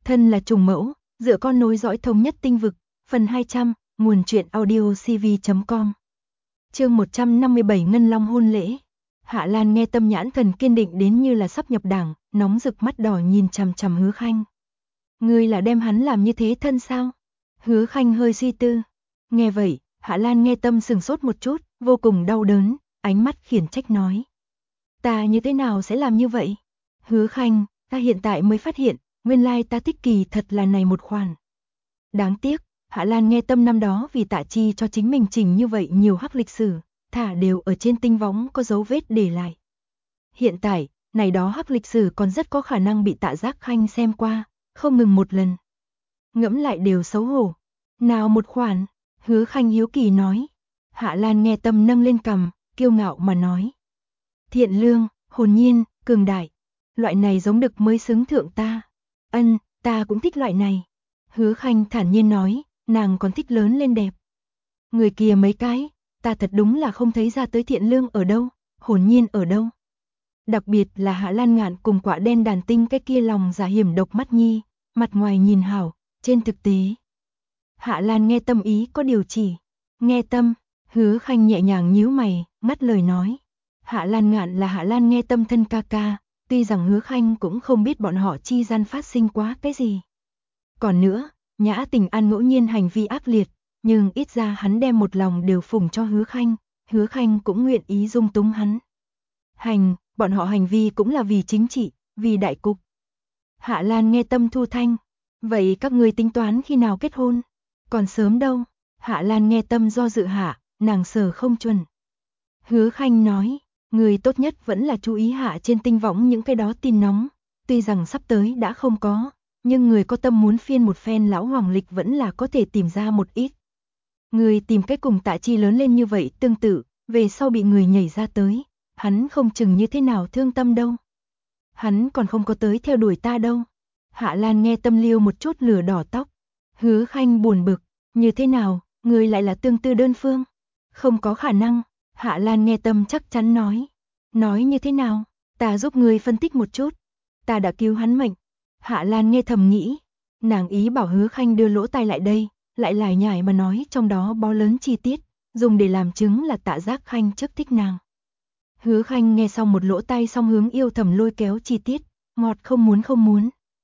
Thân là trùng mẫu, dựa con nối dõi thống nhất tinh vực, phần 200, nguồn truyện audio cv.com. Chương 157 Ngân Long hôn lễ. Hạ Lan nghe tâm nhãn thần kiên định đến như là sắp nhập đảng, nóng rực mắt đỏ nhìn chằm chằm Hứa Khanh. Ngươi là đem hắn làm như thế thân sao? Hứa Khanh hơi suy tư. Nghe vậy, Hạ Lan nghe tâm sừng sốt một chút, vô cùng đau đớn, ánh mắt khiển trách nói. Ta như thế nào sẽ làm như vậy? Hứa Khanh, ta hiện tại mới phát hiện, nguyên lai ta thích kỳ thật là này một khoản. Đáng tiếc, Hạ Lan nghe tâm năm đó vì Tạ Chi cho chính mình chỉnh như vậy nhiều hắc lịch sử, thả đều ở trên tinh võng có dấu vết để lại. Hiện tại, này đó hắc lịch sử còn rất có khả năng bị Tạ Giác Khanh xem qua, không ngừng một lần. Ngẫm lại đều xấu hổ. Nào một khoản? Hứa Khanh hiếu kỳ nói. Hạ Lan nghe tâm nâng lên cằm, kiêu ngạo mà nói. Thiện lương, hồn nhiên, cường đại. Loại này giống đực mới xứng thượng ta. Ân, ta cũng thích loại này. Hứa Khanh thản nhiên nói, nàng còn thích lớn lên đẹp. Người kia mấy cái, ta thật đúng là không thấy ra tới thiện lương ở đâu, hồn nhiên ở đâu. Đặc biệt là Hạ Lan Ngạn cùng quả đen đàn tinh cái kia lòng giả hiểm độc mắt nhi, mặt ngoài nhìn hảo, trên thực tế. Hạ Lan nghe tâm ý có điều chỉ. Nghe tâm, Hứa Khanh nhẹ nhàng nhíu mày, ngắt lời nói. Hạ Lan Ngạn là Hạ Lan nghe tâm thân ca ca, tuy rằng Hứa Khanh cũng không biết bọn họ chi gian phát sinh quá cái gì. Còn nữa, Nhã Tình An ngẫu nhiên hành vi ác liệt, nhưng ít ra hắn đem một lòng đều phụng cho Hứa Khanh cũng nguyện ý dung túng hắn. Bọn họ hành vi cũng là vì chính trị, vì đại cục. Hạ Lan nghe tâm thu thanh, vậy các ngươi tính toán khi nào kết hôn? Còn sớm đâu. Hạ Lan nghe tâm do dự hạ, nàng sở không chuẩn. Hứa Khanh nói, người tốt nhất vẫn là chú ý hạ trên tinh võng những cái đó tin nóng, tuy rằng sắp tới đã không có, nhưng người có tâm muốn phiên một phen lão hoàng lịch vẫn là có thể tìm ra một ít. Người tìm cái cùng Tạ Chi lớn lên như vậy tương tự, về sau bị người nhảy ra tới, hắn không chừng như thế nào thương tâm đâu. Hắn còn không có tới theo đuổi ta đâu. Hạ Lan nghe tâm liêu một chút lửa đỏ tóc. Hứa Khanh buồn bực, như thế nào, người lại là tương tư đơn phương? Không có khả năng, Hạ Lan nghe tâm chắc chắn nói. Nói như thế nào, ta giúp người phân tích một chút. Ta đã cứu hắn mệnh. Hạ Lan nghe thầm nghĩ, nàng ý bảo Hứa Khanh đưa lỗ tai lại đây, lại lải nhải mà nói trong đó bó lớn chi tiết, dùng để làm chứng là Tạ Giác Khanh trước thích nàng. Hứa Khanh nghe xong một lỗ tai song hướng yêu thầm lôi kéo chi tiết, ngọt không muốn.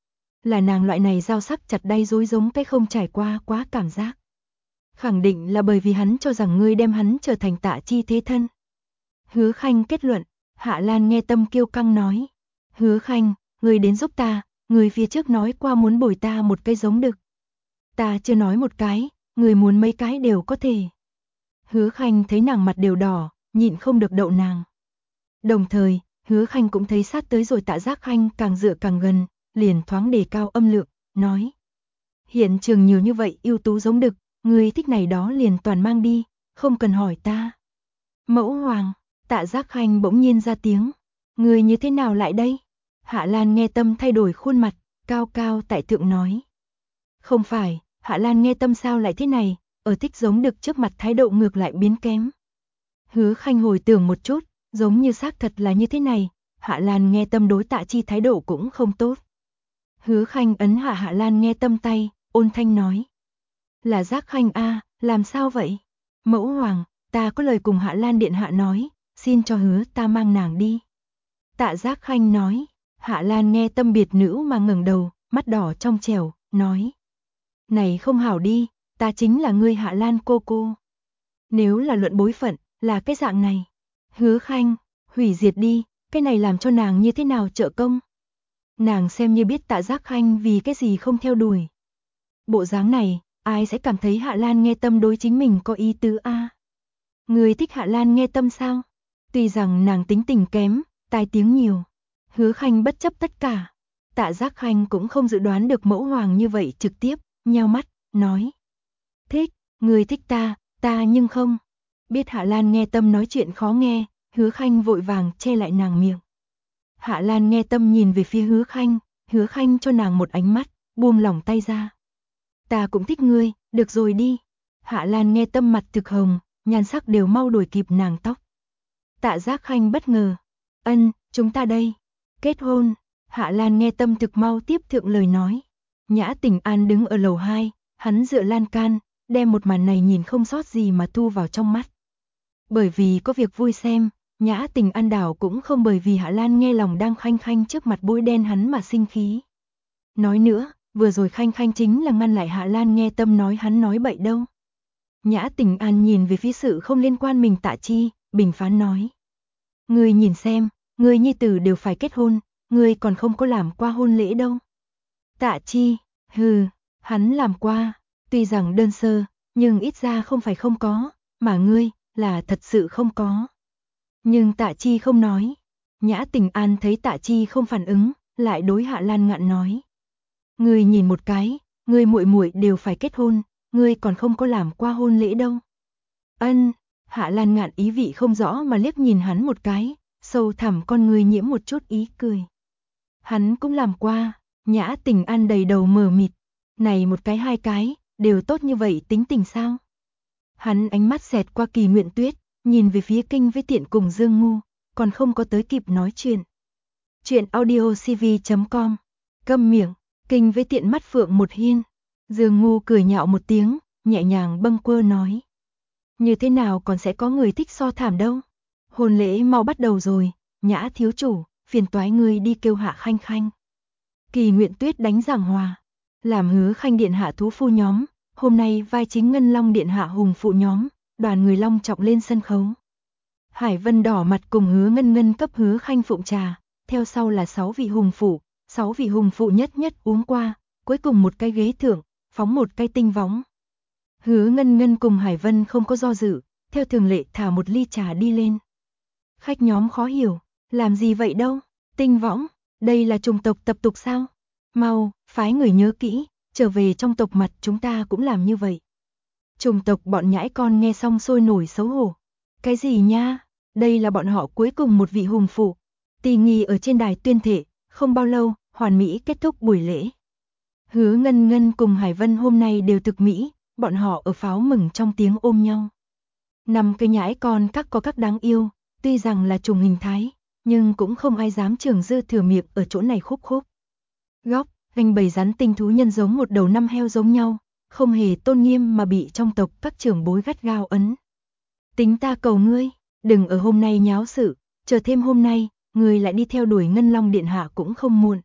Là nàng loại này dao sắc chặt đay dối giống cái không trải qua quá cảm giác. Khẳng định là bởi vì hắn cho rằng ngươi đem hắn trở thành Tạ Chi thế thân. Hứa Khanh kết luận, Hạ Lan nghe tâm kiêu căng nói. Hứa Khanh, ngươi đến giúp ta, ngươi phía trước nói qua muốn bồi ta một cái giống đực. Ta chưa nói một cái, ngươi muốn mấy cái đều có thể. Hứa Khanh thấy nàng mặt đều đỏ, nhịn không được đậu nàng. Đồng thời, Hứa Khanh cũng thấy sát tới rồi Tạ Giác Khanh càng dựa càng gần, liền thoáng đề cao âm lượng, nói. Hiện trường nhiều như vậy ưu tú giống đực, ngươi thích này đó liền toàn mang đi, không cần hỏi ta. Mẫu hoàng, Tạ Giác Khanh bỗng nhiên ra tiếng. Ngươi như thế nào lại đây? Hạ Lan nghe tâm thay đổi khuôn mặt, cao cao tại thượng nói. Không phải, Hạ Lan nghe tâm sao lại thế này, ở thích giống đực trước mặt thái độ ngược lại biến kém. Hứa Khanh hồi tưởng một chút, giống như xác thật là như thế này, Hạ Lan nghe tâm đối Tạ Chi thái độ cũng không tốt. Hứa Khanh ấn hạ Hạ Lan nghe tâm tay, ôn thanh nói. Là Giác Khanh a, làm sao vậy? Mẫu hoàng, ta có lời cùng Hạ Lan điện hạ nói, xin cho hứa ta mang nàng đi. Tạ Giác Khanh nói. Hạ Lan nghe tâm biệt nữ mà ngẩng đầu, mắt đỏ trong trẻo, nói. Này không hảo đi, ta chính là ngươi Hạ Lan cô. Nếu là luận bối phận, là cái dạng này. Hứa Khanh, hủy diệt đi, cái này làm cho nàng như thế nào trợ công? Nàng xem như biết Tạ Giác Khanh vì cái gì không theo đuổi. Bộ dáng này, ai sẽ cảm thấy Hạ Lan nghe tâm đối chính mình có ý tứ a? Người thích Hạ Lan nghe tâm sao? Tuy rằng nàng tính tình kém, tai tiếng nhiều. Hứa Khanh bất chấp tất cả. Tạ Giác Khanh cũng không dự đoán được mẫu hoàng như vậy trực tiếp, nheo mắt, nói. Thích, người thích ta nhưng không. Biết Hạ Lan nghe tâm nói chuyện khó nghe, Hứa Khanh vội vàng che lại nàng miệng. Hạ Lan nghe tâm nhìn về phía Hứa Khanh cho nàng một ánh mắt, buông lỏng tay ra. Ta cũng thích ngươi, được rồi đi. Hạ Lan nghe tâm mặt thực hồng, nhan sắc đều mau đuổi kịp nàng tóc. Tạ Giác Khanh bất ngờ. Ân, chúng ta đây. Kết hôn. Hạ Lan nghe tâm thực mau tiếp thượng lời nói. Nhã Tình An đứng ở lầu 2, hắn dựa lan can, đem một màn này nhìn không sót gì mà thu vào trong mắt. Bởi vì có việc vui xem, Nhã Tình An đảo cũng không bởi vì Hạ Lan nghe lòng đang khanh khanh trước mặt bôi đen hắn mà sinh khí. Nói nữa, vừa rồi khanh khanh chính là ngăn lại Hạ Lan nghe tâm nói hắn nói bậy đâu. Nhã Tình An nhìn về phía sự không liên quan mình Tạ Chi, bình phán nói. Ngươi nhìn xem, ngươi nhi tử đều phải kết hôn, ngươi còn không có làm qua hôn lễ đâu. Tạ Chi, hừ, hắn làm qua, tuy rằng đơn sơ, nhưng ít ra không phải không có, mà ngươi, là thật sự không có. Nhưng Tạ Chi không nói. Nhã Tình An thấy Tạ Chi không phản ứng, lại đối Hạ Lan Ngạn nói. Ngươi nhìn một cái, ngươi muội muội đều phải kết hôn, ngươi còn không có làm qua hôn lễ đâu. Ân, Hạ Lan Ngạn ý vị không rõ mà liếc nhìn hắn một cái, sâu thẳm con ngươi nhiễm một chút ý cười. Hắn cũng làm qua. Nhã Tình An đầy đầu mờ mịt, này một cái hai cái, đều tốt như vậy tính tình sao? Hắn ánh mắt xẹt qua Kỳ Nguyện Tuyết, nhìn về phía Kinh với Tiện cùng Dương Ngu, còn không có tới kịp nói chuyện. Chuyện audiocv.com, câm miệng, Kinh với Tiện mắt phượng một hiên, Dương Ngu cười nhạo một tiếng, nhẹ nhàng bâng quơ nói. Như thế nào còn sẽ có người thích so thảm đâu? Hôn lễ mau bắt đầu rồi, Nhã thiếu chủ, phiền toái ngươi đi kêu Hạ Khanh Khanh. Kỳ Nguyện Tuyết đánh giảng hòa, làm Hứa Khanh điện hạ thú phu nhóm, hôm nay vai chính Ngân Long điện hạ hùng phụ nhóm, đoàn người long trọng lên sân khấu. Hải Vân đỏ mặt cùng Hứa Ngân Ngân cấp Hứa Khanh phụng trà, theo sau là 6 vị hùng phụ, 6 vị hùng phụ nhất nhất uống qua, cuối cùng một cái ghế thượng, phóng một cái tinh võng. Hứa Ngân Ngân cùng Hải Vân không có do dự, theo thường lệ thả một ly trà đi lên. Khách nhóm khó hiểu, làm gì vậy đâu, tinh võng. Đây là chủng tộc tập tục sao? Mau, phái người nhớ kỹ, trở về trong tộc mặt chúng ta cũng làm như vậy. Chủng tộc bọn nhãi con nghe xong sôi nổi xấu hổ. Cái gì nha? Đây là bọn họ cuối cùng một vị hùng phụ. Tỳ nghi ở trên đài tuyên thệ, không bao lâu, hoàn mỹ kết thúc buổi lễ. Hứa Ngân Ngân cùng Hải Vân hôm nay đều thực mỹ, bọn họ ở pháo mừng trong tiếng ôm nhau. 5 cái nhãi con các có các đáng yêu, tuy rằng là trùng hình thái, nhưng cũng không ai dám trường dư thừa miệng ở chỗ này khúc khúc. Góc, ganh bầy rắn tinh thú nhân giống một đầu năm heo giống nhau, không hề tôn nghiêm mà bị trong tộc các trưởng bối gắt gao ấn. Tính ta cầu ngươi, đừng ở hôm nay nháo sự, chờ thêm hôm nay, ngươi lại đi theo đuổi Ngân Long điện hạ cũng không muộn.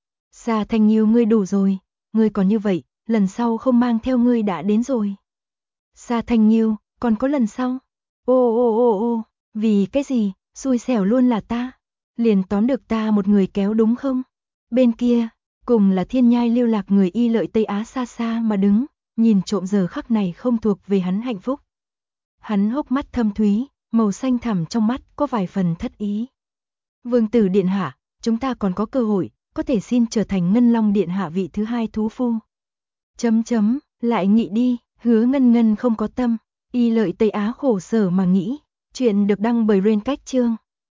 Sa Thanh Nghiêu ngươi đủ rồi, ngươi còn như vậy, lần sau không mang theo ngươi đã đến rồi. Sa Thanh Nghiêu, còn có lần sau? Ô, vì cái gì, xui xẻo luôn là ta. Liền tóm được ta một người kéo đúng không? Bên kia, cùng là thiên nhai lưu lạc người Y Lợi Tây Á xa xa mà đứng, nhìn trộm giờ khắc này không thuộc về hắn hạnh phúc. Hắn hốc mắt thâm thúy, màu xanh thẳm trong mắt có vài phần thất ý. Vương tử điện hạ, chúng ta còn có cơ hội, có thể xin trở thành Ngân Long điện hạ vị thứ 2 thú phu. Lại nghĩ đi, Hứa Ngân Ngân không có tâm, Y Lợi Tây Á khổ sở mà nghĩ. Chuyện được đăng bởi Rain Cách Chương.